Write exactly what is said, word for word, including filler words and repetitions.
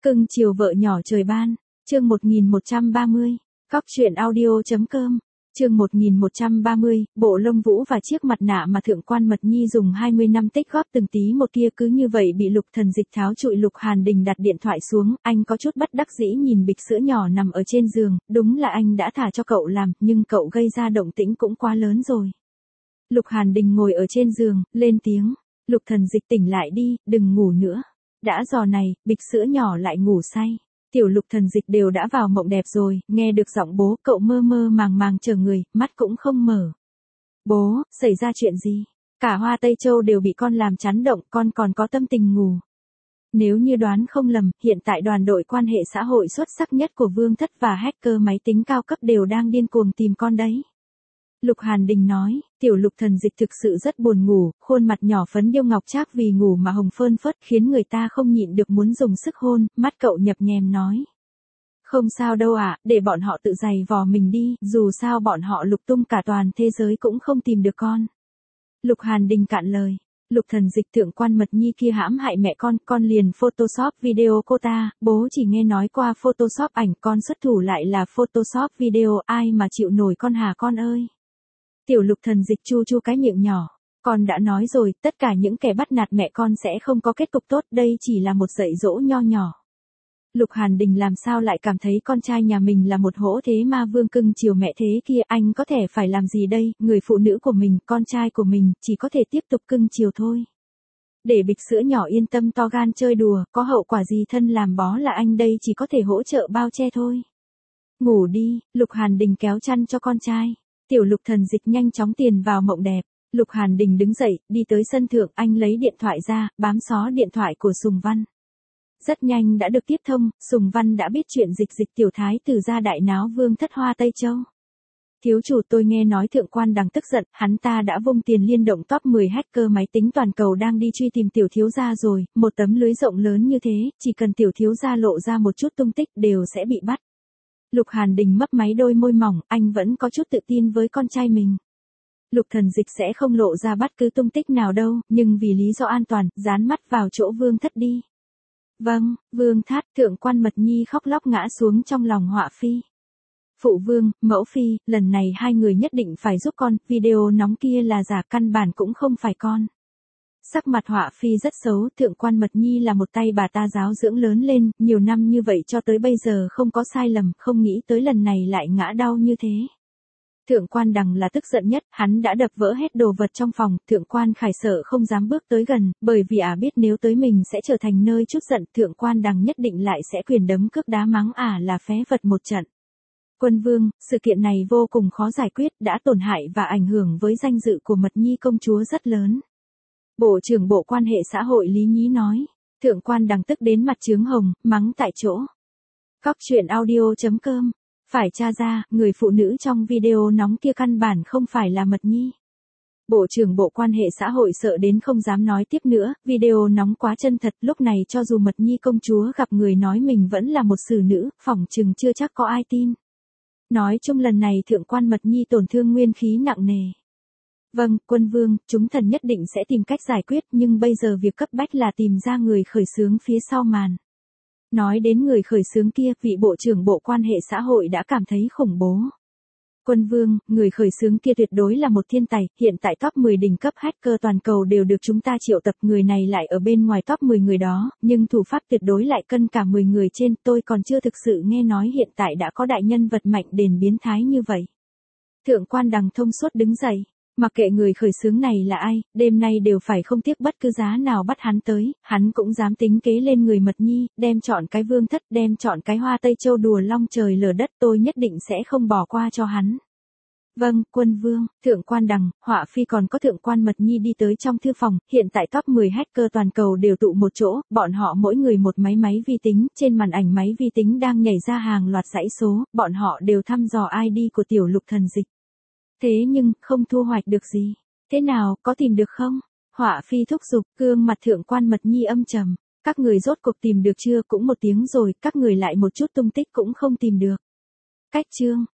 Cưng chiều vợ nhỏ trời ban, chương một nghìn một trăm ba mươi, cóc truyện audio chấm com, chương một nghìn một trăm ba mươi, bộ lông vũ và chiếc mặt nạ mà thượng quan Mật Nhi dùng hai mươi năm tích góp từng tí một kia cứ như vậy bị Lục Thần Dịch tháo trụi. Lục Hàn Đình đặt điện thoại xuống, anh có chút bất đắc dĩ nhìn bịch sữa nhỏ nằm ở trên giường, đúng là anh đã thả cho cậu làm, nhưng cậu gây ra động tĩnh cũng quá lớn rồi. Lục Hàn Đình ngồi ở trên giường, lên tiếng, Lục Thần Dịch tỉnh lại đi, đừng ngủ nữa. Đã giờ này, bịch sữa nhỏ lại ngủ say. Tiểu Lục Thần Dịch đều đã vào mộng đẹp rồi, nghe được giọng bố, cậu mơ mơ màng màng chờ người, mắt cũng không mở. Bố, xảy ra chuyện gì? Cả Hoa Tây Châu đều bị con làm chấn động, con còn có tâm tình ngủ. Nếu như đoán không lầm, hiện tại đoàn đội quan hệ xã hội xuất sắc nhất của Vương Thất và hacker máy tính cao cấp đều đang điên cuồng tìm con đấy. Lục Hàn Đình nói, Tiểu Lục Thần Dịch thực sự rất buồn ngủ, khuôn mặt nhỏ phấn điêu ngọc trác vì ngủ mà hồng phơn phớt khiến người ta không nhịn được muốn dùng sức hôn, mắt cậu nhập nhèm nói. Không sao đâu ạ, à, để bọn họ tự giày vò mình đi, dù sao bọn họ lục tung cả toàn thế giới cũng không tìm được con. Lục Hàn Đình cạn lời, Lục Thần Dịch thượng quan Mật Nhi kia hãm hại mẹ con, con liền Photoshop video cô ta, bố chỉ nghe nói qua Photoshop ảnh, con xuất thủ lại là Photoshop video, ai mà chịu nổi con hà con ơi. Tiểu Lục Thần Dịch chu chu cái miệng nhỏ, con đã nói rồi, tất cả những kẻ bắt nạt mẹ con sẽ không có kết cục tốt, đây chỉ là một dạy dỗ nho nhỏ. Lục Hàn Đình làm sao lại cảm thấy con trai nhà mình là một hổ thế ma vương cưng chiều mẹ thế kia, anh có thể phải làm gì đây, người phụ nữ của mình, con trai của mình, chỉ có thể tiếp tục cưng chiều thôi. Để bịch sữa nhỏ yên tâm to gan chơi đùa, có hậu quả gì thân làm bó là anh đây chỉ có thể hỗ trợ bao che thôi. Ngủ đi, Lục Hàn Đình kéo chăn cho con trai. Tiểu Lục Thần Dịch nhanh chóng tiền vào mộng đẹp. Lục Hàn Đình đứng dậy, đi tới sân thượng, anh lấy điện thoại ra, bám xó điện thoại của Sùng Văn. Rất nhanh đã được tiếp thông, Sùng Văn đã biết chuyện Dịch Dịch tiểu thái tử ra đại náo Vương Thất Hoa Tây Châu. Thiếu chủ, tôi nghe nói thượng quan Đằng tức giận, hắn ta đã vung tiền liên động top mười hacker máy tính toàn cầu đang đi truy tìm tiểu thiếu gia rồi, một tấm lưới rộng lớn như thế, chỉ cần tiểu thiếu gia lộ ra một chút tung tích đều sẽ bị bắt. Lục Hàn Đình mấp máy đôi môi mỏng, anh vẫn có chút tự tin với con trai mình. Lục Thần Dịch sẽ không lộ ra bất cứ tung tích nào đâu, nhưng vì lý do an toàn, dán mắt vào chỗ Vương Thất đi. Vâng, Vương Thất, thượng quan Mật Nhi khóc lóc ngã xuống trong lòng Họa Phi. Phụ vương, mẫu phi, lần này hai người nhất định phải giúp con, video nóng kia là giả, căn bản cũng không phải con. Sắc mặt Họa Phi rất xấu, thượng quan Mật Nhi là một tay bà ta giáo dưỡng lớn lên, nhiều năm như vậy cho tới bây giờ không có sai lầm, không nghĩ tới lần này lại ngã đau như thế. Thượng quan Đằng là tức giận nhất, hắn đã đập vỡ hết đồ vật trong phòng, thượng quan Khải sợ không dám bước tới gần, bởi vì ả à biết nếu tới mình sẽ trở thành nơi chút giận, thượng quan Đằng nhất định lại sẽ quyền đấm cước đá mắng ả à là phé vật một trận. Quân vương, sự kiện này vô cùng khó giải quyết, đã tổn hại và ảnh hưởng với danh dự của Mật Nhi công chúa rất lớn. Bộ trưởng Bộ Quan hệ Xã hội Lý Nhí nói, thượng quan Đằng tức đến mặt chướng hồng, mắng tại chỗ. Cóc truyện audio chấm com, phải tra ra, người phụ nữ trong video nóng kia căn bản không phải là Mật Nhi. Bộ trưởng Bộ Quan hệ Xã hội sợ đến không dám nói tiếp nữa, video nóng quá chân thật, lúc này cho dù Mật Nhi công chúa gặp người nói mình vẫn là một xử nữ, phỏng chừng chưa chắc có ai tin. Nói chung lần này thượng quan Mật Nhi tổn thương nguyên khí nặng nề. Vâng, quân vương, chúng thần nhất định sẽ tìm cách giải quyết, nhưng bây giờ việc cấp bách là tìm ra người khởi xướng phía sau màn. Nói đến người khởi xướng kia, vị bộ trưởng Bộ Quan hệ Xã hội đã cảm thấy khủng bố. Quân vương, người khởi xướng kia tuyệt đối là một thiên tài, hiện tại top mười đỉnh cấp hacker toàn cầu đều được chúng ta triệu tập, người này lại ở bên ngoài top mười người đó, nhưng thủ pháp tuyệt đối lại cân cả mười người trên, tôi còn chưa thực sự nghe nói hiện tại đã có đại nhân vật mạnh đến biến thái như vậy. Thượng quan Đằng thông suốt đứng dậy. Mặc kệ người khởi xướng này là ai, đêm nay đều phải không tiếc bất cứ giá nào bắt hắn tới, hắn cũng dám tính kế lên người Mật Nhi, đem chọn cái Vương Thất, đem chọn cái Hoa Tây Châu đùa long trời lở đất, tôi nhất định sẽ không bỏ qua cho hắn. Vâng, quân vương, thượng quan Đằng, Họa Phi còn có thượng quan Mật Nhi đi tới trong thư phòng, hiện tại top mười hacker toàn cầu đều tụ một chỗ, bọn họ mỗi người một máy máy vi tính, trên màn ảnh máy vi tính đang nhảy ra hàng loạt dãy số, bọn họ đều thăm dò i đê của Tiểu Lục Thần Dịch. Thế nhưng, không thu hoạch được gì. Thế nào, có tìm được không? Họa Phi thúc giục, gương mặt thượng quan Mật Nhi âm trầm. Các người rốt cuộc tìm được chưa, cũng một tiếng rồi, các người lại một chút tung tích cũng không tìm được. Cách chương,